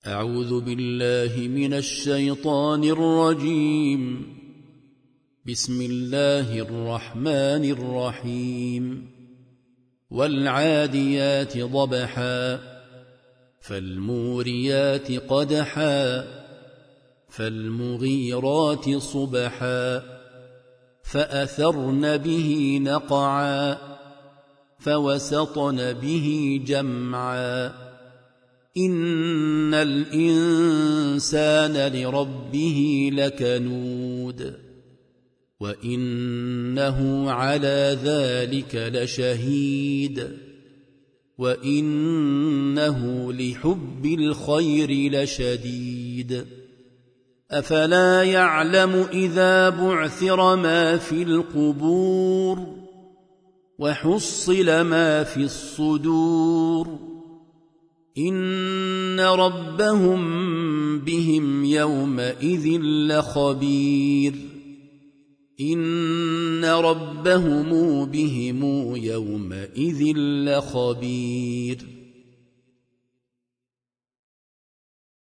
أعوذ بالله من الشيطان الرجيم. بسم الله الرحمن الرحيم. والعاديات ضبحا فالموريات قدحا فالمغيرات صبحا فأثرن به نقعا فوسطن به جمعا إن الإنسان لربه لكنود وإنه على ذلك لشهيد وإنه لحب الخير لشديد أفلا يعلم إذا بعثر ما في القبور وحصل ما في الصدور إن ربهم بهم يومئذ لخبير إن ربهم بهم يومئذ لخبير